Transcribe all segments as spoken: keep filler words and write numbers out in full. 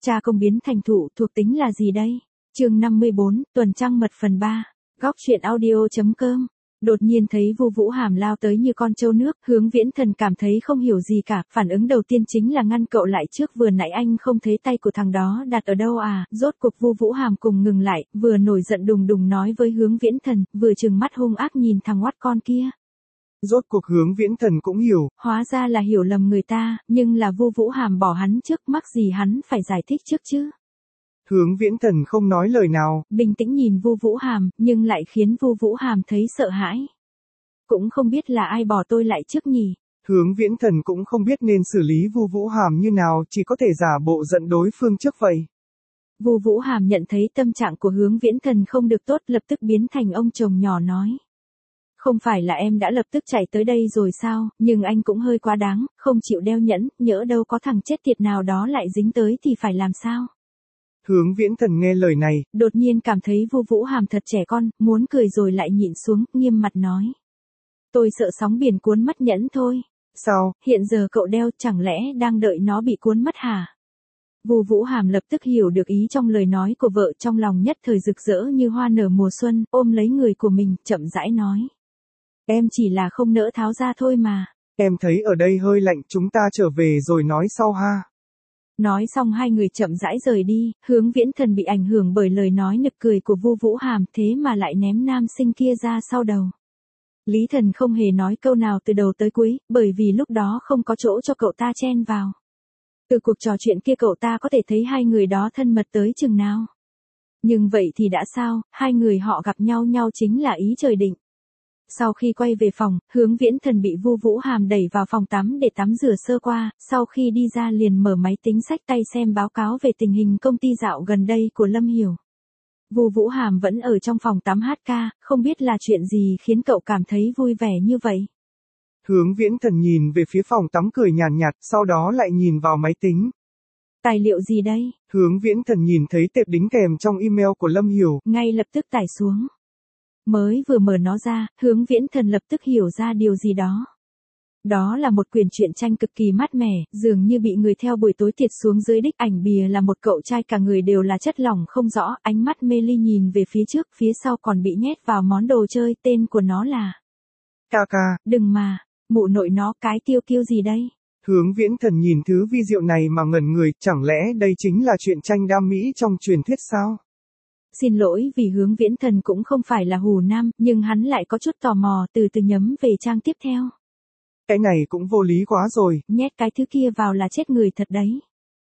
cha công biến thành thụ thuộc tính là gì đây? Chương năm mươi bốn, tuần trăng mật phần ba. Góc truyện audio.com. Đột nhiên thấy Vu Vũ Hàm lao tới như con trâu nước, Hướng Viễn Thần cảm thấy không hiểu gì cả, phản ứng đầu tiên chính là ngăn cậu lại trước, vừa nãy anh không thấy tay của thằng đó đặt ở đâu à? Rốt cuộc Vu Vũ Hàm cùng ngừng lại, vừa nổi giận đùng đùng nói với Hướng Viễn Thần, vừa trừng mắt hung ác nhìn thằng oát con kia. Rốt cuộc Hướng Viễn Thần cũng hiểu. Hóa ra là hiểu lầm người ta, nhưng là Vu Vũ Hàm bỏ hắn trước, mắc gì hắn phải giải thích trước chứ? Hướng Viễn Thần không nói lời nào, bình tĩnh nhìn Vu Vũ Hàm, nhưng lại khiến Vu Vũ Hàm thấy sợ hãi. Cũng không biết là ai bỏ tôi lại trước nhỉ? Hướng Viễn Thần cũng không biết nên xử lý Vu Vũ Hàm như nào, chỉ có thể giả bộ giận đối phương trước vậy. Vu Vũ Hàm nhận thấy tâm trạng của Hướng Viễn Thần không được tốt, lập tức biến thành ông chồng nhỏ nói. Không phải là em đã lập tức chạy tới đây rồi sao, nhưng anh cũng hơi quá đáng, không chịu đeo nhẫn, nhỡ đâu có thằng chết tiệt nào đó lại dính tới thì phải làm sao? Hướng Viễn Thần nghe lời này, đột nhiên cảm thấy Vu Vũ Hàm thật trẻ con, muốn cười rồi lại nhịn xuống, nghiêm mặt nói. Tôi sợ sóng biển cuốn mất nhẫn thôi. Sao? Hiện giờ cậu đeo, chẳng lẽ đang đợi nó bị cuốn mất hả? Vu Vũ Hàm lập tức hiểu được ý trong lời nói của vợ, trong lòng nhất thời rực rỡ như hoa nở mùa xuân, ôm lấy người của mình, chậm rãi nói. Em chỉ là không nỡ tháo ra thôi mà. Em thấy ở đây hơi lạnh, chúng ta trở về rồi nói sau ha. Nói xong hai người chậm rãi rời đi, Hướng Viễn Thần bị ảnh hưởng bởi lời nói nực cười của Vu Vũ Hàm, thế mà lại ném nam sinh kia ra sau đầu. Lý Thần không hề nói câu nào từ đầu tới cuối, bởi vì lúc đó không có chỗ cho cậu ta chen vào. Từ cuộc trò chuyện kia cậu ta có thể thấy hai người đó thân mật tới chừng nào. Nhưng vậy thì đã sao, hai người họ gặp nhau nhau chính là ý trời định. Sau khi quay về phòng, Hướng Viễn Thần bị Vu Vũ Hàm đẩy vào phòng tắm để tắm rửa sơ qua, sau khi đi ra liền mở máy tính xách tay xem báo cáo về tình hình công ty dạo gần đây của Lâm Hiểu. Vu Vũ Hàm vẫn ở trong phòng tắm hát ca, không biết là chuyện gì khiến cậu cảm thấy vui vẻ như vậy. Hướng Viễn Thần nhìn về phía phòng tắm cười nhàn nhạt, sau đó lại nhìn vào máy tính. Tài liệu gì đây? Hướng Viễn Thần nhìn thấy tệp đính kèm trong email của Lâm Hiểu, ngay lập tức tải xuống. Mới vừa mở nó ra, Hướng Viễn Thần lập tức hiểu ra điều gì đó. Đó là một quyển truyện tranh cực kỳ mát mẻ, dường như bị người theo buổi tối tiệt xuống dưới đích, ảnh bìa là một cậu trai cả người đều là chất lỏng không rõ, ánh mắt mê ly nhìn về phía trước, phía sau còn bị nhét vào món đồ chơi, tên của nó là ca ca. Đừng mà, mụ nội nó, cái tiêu kiêu gì đây? Hướng Viễn Thần nhìn thứ vi diệu này mà ngẩn người, chẳng lẽ đây chính là truyện tranh đam mỹ trong truyền thuyết sao? Xin lỗi vì Hướng Viễn Thần cũng không phải là Hồ Nam, nhưng hắn lại có chút tò mò, từ từ nhấm về trang tiếp theo. Cái này cũng vô lý quá rồi. Nhét cái thứ kia vào là chết người thật đấy.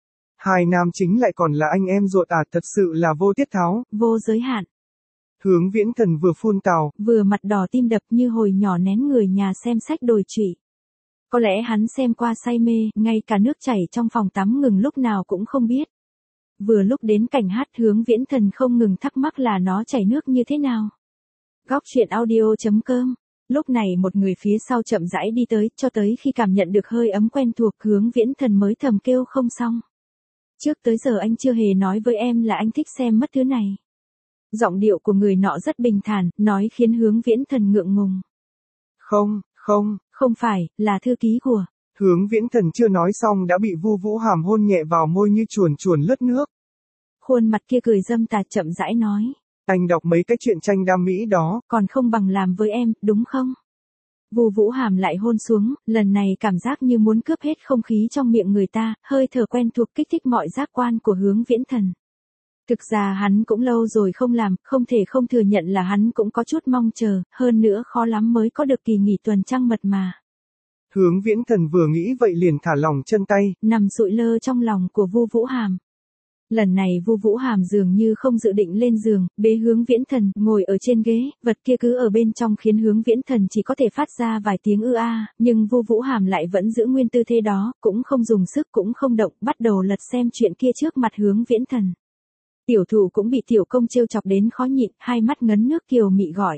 Hai nam chính lại còn là anh em ruột à, thật sự là vô tiết tháo. Vô giới hạn. Hướng Viễn Thần vừa phun tào, vừa mặt đỏ tim đập như hồi nhỏ nén người nhà xem sách đồi trụy. Có lẽ hắn xem qua say mê, ngay cả nước chảy trong phòng tắm ngừng lúc nào cũng không biết. Vừa lúc đến cảnh hát, Hướng Viễn Thần không ngừng thắc mắc là nó chảy nước như thế nào. Góc truyện audio.com. Lúc này một người phía sau chậm rãi đi tới, cho tới khi cảm nhận được hơi ấm quen thuộc, Hướng Viễn Thần mới thầm kêu không xong. Trước tới giờ anh chưa hề nói với em là anh thích xem mất thứ này. Giọng điệu của người nọ rất bình thản, nói khiến Hướng Viễn Thần ngượng ngùng. Không, không, không phải, là thư ký của. Hướng Viễn Thần chưa nói xong đã bị Vu Vũ Hàm hôn nhẹ vào môi như chuồn chuồn lướt nước. Khuôn mặt kia cười dâm tà chậm rãi nói. Anh đọc mấy cái truyện tranh đam mỹ đó, còn không bằng làm với em, đúng không? Vu Vũ Hàm lại hôn xuống, lần này cảm giác như muốn cướp hết không khí trong miệng người ta, hơi thở quen thuộc kích thích mọi giác quan của Hướng Viễn Thần. Thực ra hắn cũng lâu rồi không làm, không thể không thừa nhận là hắn cũng có chút mong chờ, hơn nữa khó lắm mới có được kỳ nghỉ tuần trăng mật mà. Hướng Viễn Thần vừa nghĩ vậy liền thả lỏng chân tay, nằm sụi lơ trong lòng của Vu Vũ Hàm. Lần này Vu Vũ Hàm dường như không dự định lên giường, bế Hướng Viễn Thần, ngồi ở trên ghế, vật kia cứ ở bên trong khiến Hướng Viễn Thần chỉ có thể phát ra vài tiếng ư a, nhưng Vu Vũ Hàm lại vẫn giữ nguyên tư thế đó, cũng không dùng sức cũng không động, bắt đầu lật xem chuyện kia trước mặt Hướng Viễn Thần. Tiểu Thụ cũng bị tiểu công trêu chọc đến khó nhịn, hai mắt ngấn nước kiều mị gọi.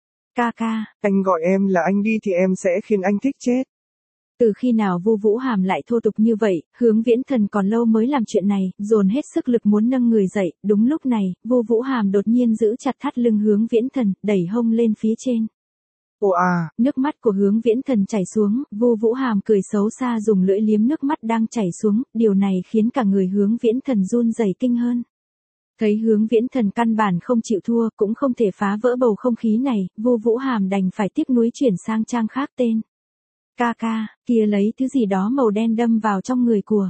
Ca ca, anh gọi em là anh đi thì em sẽ khiến anh thích chết. Từ khi nào Vu Vũ Hàm lại thô tục như vậy, Hướng Viễn Thần còn lâu mới làm chuyện này, dồn hết sức lực muốn nâng người dậy, đúng lúc này, Vu Vũ Hàm đột nhiên giữ chặt thắt lưng Hướng Viễn Thần, đẩy hông lên phía trên. Ô à, Nước mắt của Hướng Viễn Thần chảy xuống, Vu Vũ Hàm cười xấu xa dùng lưỡi liếm nước mắt đang chảy xuống, điều này khiến cả người Hướng Viễn Thần run rẩy kinh hơn. Thấy Hướng Viễn Thần căn bản không chịu thua, cũng không thể phá vỡ bầu không khí này, Vu Vũ Hàm đành phải tiếc nuối chuyển sang trang khác tên. Ca ca, kia lấy thứ gì đó màu đen đâm vào trong người của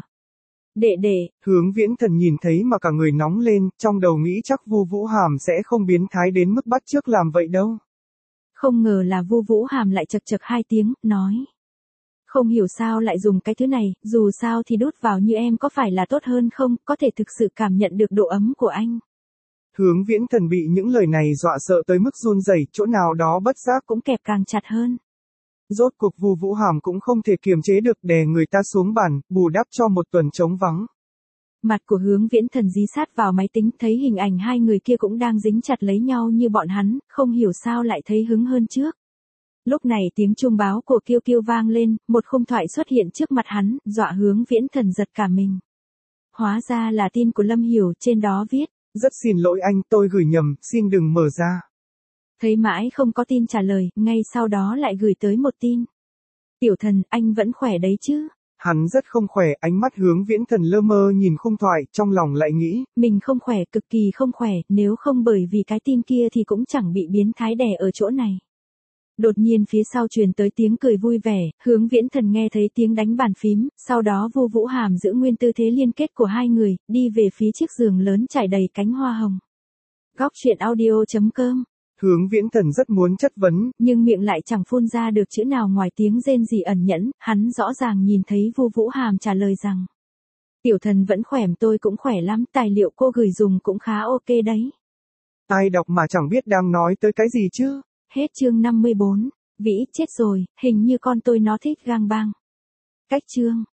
đệ đệ. Hướng Viễn Thần nhìn thấy mà cả người nóng lên, trong đầu nghĩ chắc Vu Vũ Hàm sẽ không biến thái đến mức bắt chước làm vậy đâu. Không ngờ là Vu Vũ Hàm lại chật chật hai tiếng, nói. Không hiểu sao lại dùng cái thứ này, dù sao thì đút vào như em có phải là tốt hơn không, có thể thực sự cảm nhận được độ ấm của anh. Hướng Viễn Thần bị những lời này dọa sợ tới mức run rẩy, chỗ nào đó bất giác cũng kẹp càng chặt hơn. Rốt cuộc Vu Vũ Hàm cũng không thể kiềm chế được đè người ta xuống bàn, bù đắp cho một tuần trống vắng. Mặt của Hướng Viễn Thần dí sát vào máy tính, thấy hình ảnh hai người kia cũng đang dính chặt lấy nhau như bọn hắn, không hiểu sao lại thấy hứng hơn trước. Lúc này tiếng chuông báo của Kiêu Kiêu vang lên, một khung thoại xuất hiện trước mặt hắn, dọa Hướng Viễn Thần giật cả mình. Hóa ra là tin của Lâm Hiểu, trên đó viết. Rất xin lỗi anh, tôi gửi nhầm, xin đừng mở ra. Thấy mãi không có tin trả lời, ngay sau đó lại gửi tới một tin. Tiểu Thần, anh vẫn khỏe đấy chứ? Hắn rất không khỏe, ánh mắt Hướng Viễn Thần lơ mơ nhìn khung thoại, trong lòng lại nghĩ. Mình không khỏe, cực kỳ không khỏe, nếu không bởi vì cái tin kia thì cũng chẳng bị biến thái đè ở chỗ này. Đột nhiên phía sau truyền tới tiếng cười vui vẻ, Hướng Viễn Thần nghe thấy tiếng đánh bàn phím, sau đó Vu Vũ Hàm giữ nguyên tư thế liên kết của hai người, đi về phía chiếc giường lớn trải đầy cánh hoa hồng. Góc truyện audio chấm com. Hướng Viễn Thần rất muốn chất vấn, nhưng miệng lại chẳng phun ra được chữ nào ngoài tiếng rên rỉ ẩn nhẫn, hắn rõ ràng nhìn thấy Vu Vũ Hàm trả lời rằng. Tiểu Thần vẫn khỏe, tôi cũng khỏe lắm, tài liệu cô gửi dùng cũng khá ok đấy. Ai đọc mà chẳng biết đang nói tới cái gì chứ. Hết chương năm mươi bốn, Vĩ chết rồi, hình như con tôi nó thích gang bang. Cách chương.